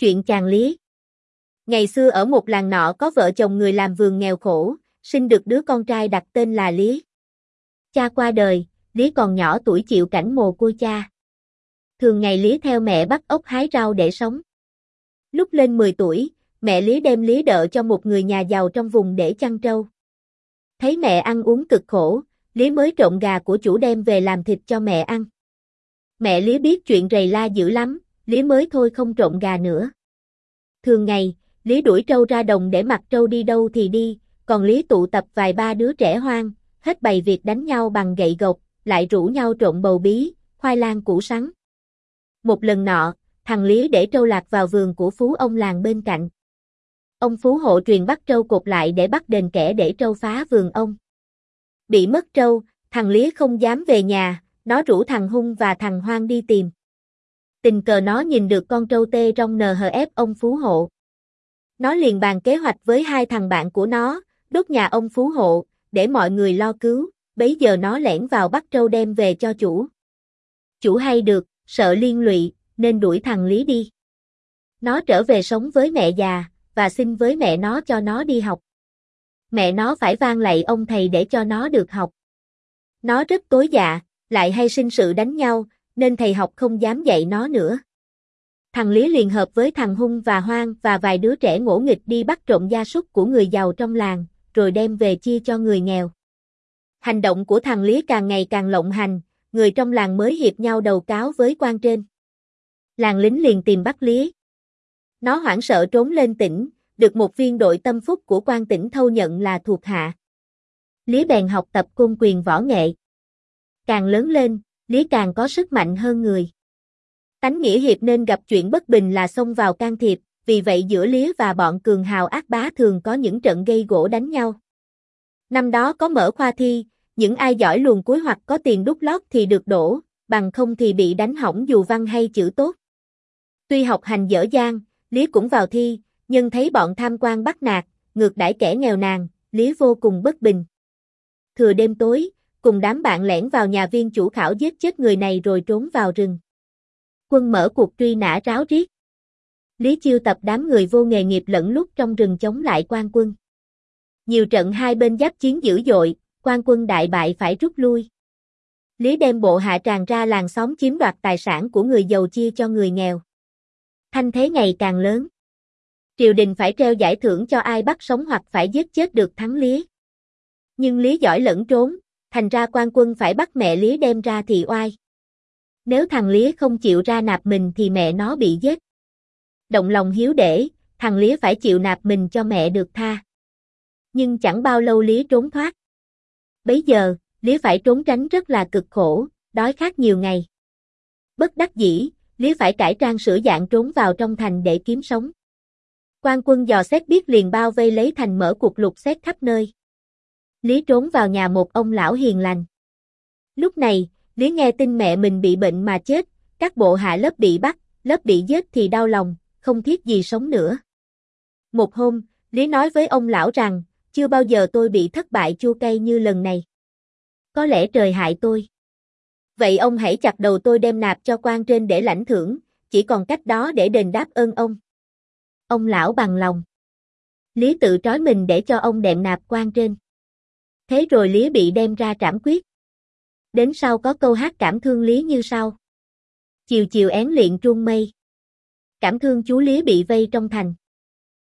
Chuyện chàng Lý. Ngày xưa ở một làng nọ có vợ chồng người làm vườn nghèo khổ, sinh được đứa con trai đặt tên là Lý. Cha qua đời, Lý còn nhỏ tuổi chịu cảnh mồ côi cha. Thường ngày Lý theo mẹ bắt ốc hái rau để sống. Lúc lên 10 tuổi, mẹ Lý đem Lý đợ cho một người nhà giàu trong vùng để chăn trâu. Thấy mẹ ăn uống cực khổ, Lý mới trộn gà của chủ đem về làm thịt cho mẹ ăn. Mẹ Lý biết chuyện rầy la dữ lắm, Lý mới thôi không trộn gà nữa. Thường ngày, Lý đuổi trâu ra đồng để mặc trâu đi đâu thì đi, còn Lý tụ tập vài ba đứa trẻ hoang, hết bày việc đánh nhau bằng gậy gộc, lại rủ nhau trộn bầu bí, khoai lang củ sắn. Một lần nọ, thằng Lý để trâu lạc vào vườn của phú ông làng bên cạnh. Ông phú hộ truyền bắt trâu cột lại để bắt đền kẻ để trâu phá vườn ông. Bị mất trâu, thằng Lý không dám về nhà, nó rủ thằng Hung và thằng Hoang đi tìm. Tình cờ nó nhìn được con trâu tê trong NHF ông phú hộ. Nó liền bàn kế hoạch với hai thằng bạn của nó, đốt nhà ông phú hộ, để mọi người lo cứu, bấy giờ nó lẻn vào bắt trâu đem về cho chủ. Chủ hay được, sợ liên lụy, nên đuổi thằng Lý đi. Nó trở về sống với mẹ già, và xin với mẹ nó cho nó đi học. Mẹ nó phải van lạy ông thầy để cho nó được học. Nó rất tối dạ, lại hay sinh sự đánh nhau, nên thầy học không dám dạy nó nữa. Thằng Lý liền hợp với thằng Hung và Hoang và vài đứa trẻ ngỗ nghịch đi bắt trộm gia súc của người giàu trong làng, rồi đem về chia cho người nghèo. Hành động của thằng Lý càng ngày càng lộng hành, người trong làng mới hiệp nhau đầu cáo với quan trên. Làng lính liền tìm bắt Lý. Nó hoảng sợ trốn lên tỉnh, được một viên đội tâm phúc của quan tỉnh thâu nhận là thuộc hạ. Lý bèn học tập côn quyền võ nghệ. Càng lớn lên, Lý càng có sức mạnh hơn người. Tánh nghĩa hiệp nên gặp chuyện bất bình là xông vào can thiệp, vì vậy giữa Lý và bọn cường hào ác bá thường có những trận gây gổ đánh nhau. Năm đó có mở khoa thi, những ai giỏi luồn cuối hoặc có tiền đút lót thì được đỗ, bằng không thì bị đánh hỏng dù văn hay chữ tốt. Tuy học hành dở dang, Lý cũng vào thi, nhưng thấy bọn tham quan bắt nạt, ngược đãi kẻ nghèo nàn, Lý vô cùng bất bình. Thừa đêm tối, cùng đám bạn lẻn vào nhà viên chủ khảo giết chết người này rồi trốn vào rừng. Quân mở cuộc truy nã ráo riết. Lý chiêu tập đám người vô nghề nghiệp lẫn lút trong rừng chống lại quan quân. Nhiều trận hai bên giáp chiến dữ dội, quan quân đại bại phải rút lui. Lý đem bộ hạ tràn ra làng xóm chiếm đoạt tài sản của người giàu chia cho người nghèo. Thanh thế ngày càng lớn. Triều đình phải treo giải thưởng cho ai bắt sống hoặc phải giết chết được thắng Lý. Nhưng Lý giỏi lẫn trốn, thành ra quan quân phải bắt mẹ Lý đem ra thị oai. Nếu thằng Lý không chịu ra nạp mình thì mẹ nó bị giết. Động lòng hiếu để, thằng Lý phải chịu nạp mình cho mẹ được tha. Nhưng chẳng bao lâu Lý trốn thoát. Bấy giờ, Lý phải trốn tránh rất là cực khổ, đói khát nhiều ngày. Bất đắc dĩ, Lý phải cải trang sửa dạng trốn vào trong thành để kiếm sống. Quan quân dò xét biết liền bao vây lấy thành mở cuộc lục xét khắp nơi. Lý trốn vào nhà một ông lão hiền lành. Lúc này, Lý nghe tin mẹ mình bị bệnh mà chết, các bộ hạ lớp bị bắt, lớp bị giết thì đau lòng, không thiết gì sống nữa. Một hôm, Lý nói với ông lão rằng, chưa bao giờ tôi bị thất bại chua cay như lần này. Có lẽ trời hại tôi. Vậy ông hãy chặt đầu tôi đem nạp cho quan trên để lãnh thưởng, chỉ còn cách đó để đền đáp ơn ông. Ông lão bằng lòng. Lý tự trói mình để cho ông đệm nạp quan trên. Thế rồi Lý bị đem ra trảm quyết. Đến sau có câu hát cảm thương Lý như sau. Chiều chiều én liệng truông mây. Cảm thương chú Lý bị vây trong thành.